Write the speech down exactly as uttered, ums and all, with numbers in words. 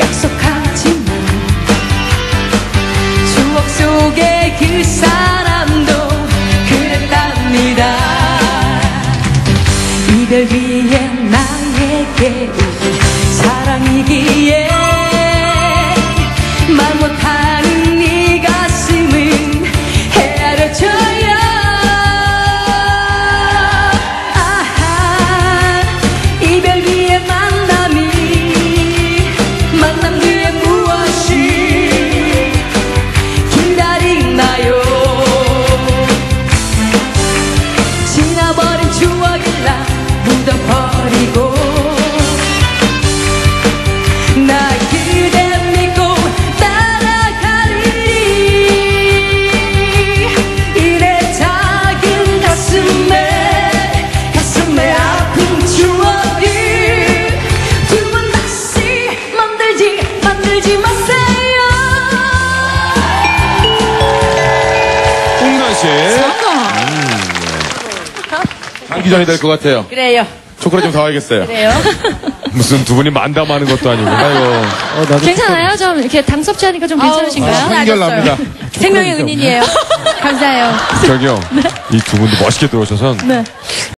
약속하지만 추억 속의 그 사람도 그랬답니다. 이별 위에 나에게 사랑이기에 말 못하는 네 가슴은 헤아려줘요. 아하, 이별 위에 만남이 만남 뒤에 무엇이 기다리나요. 지나버린 추억이라 묻어버리고 나 그대 믿고 따라가리니 이래 작은 가슴에 가슴에 아픈 추억을 두 번 다시 만들지 만들지 마세요. 홍윤아 씨. 감기 전이 될 것 같아요. 그래요. 초콜릿 좀 사와야겠어요. 그래요. 무슨 두 분이 만담하는 것도 아니고. 아이고. 어, 나도 괜찮아요? 좀 이렇게 당섭지 않으니까 좀 괜찮으신가요? 아, 한결납니다. 생명의 은인이에요. 감사해요. 저기요. 이 두 분도 멋있게 들어오셔서. 네.